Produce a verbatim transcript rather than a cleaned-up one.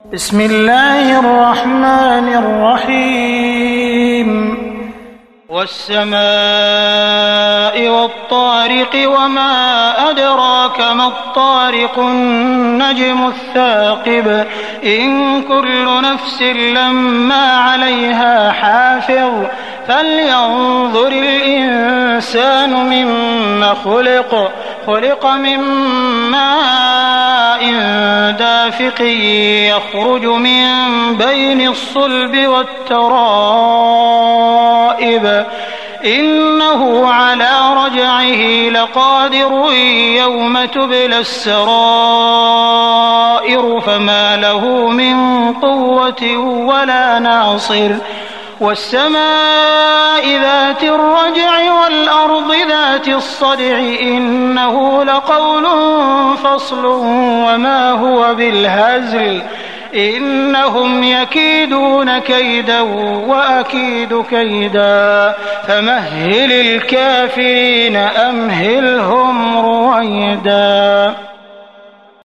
بسم الله الرحمن الرحيم والسماء والطارق وما أدراك ما الطارق النجم الثاقب إن كل نفس لما عليها حافظ فلينظر الإنسان مما خلق خلق من ماء دافق يخرج من بين الصلب والترائب إنه على رجعه لقادر يوم تبلى السرائر فما له من قوة ولا ناصر والسماء ذات الرجع والأرض ذات الصدع إنه لقول فصل وما هو بالهزل إنهم يكيدون كيدا وأكيد كيدا فمهل الكافرين أمهلهم رويدا.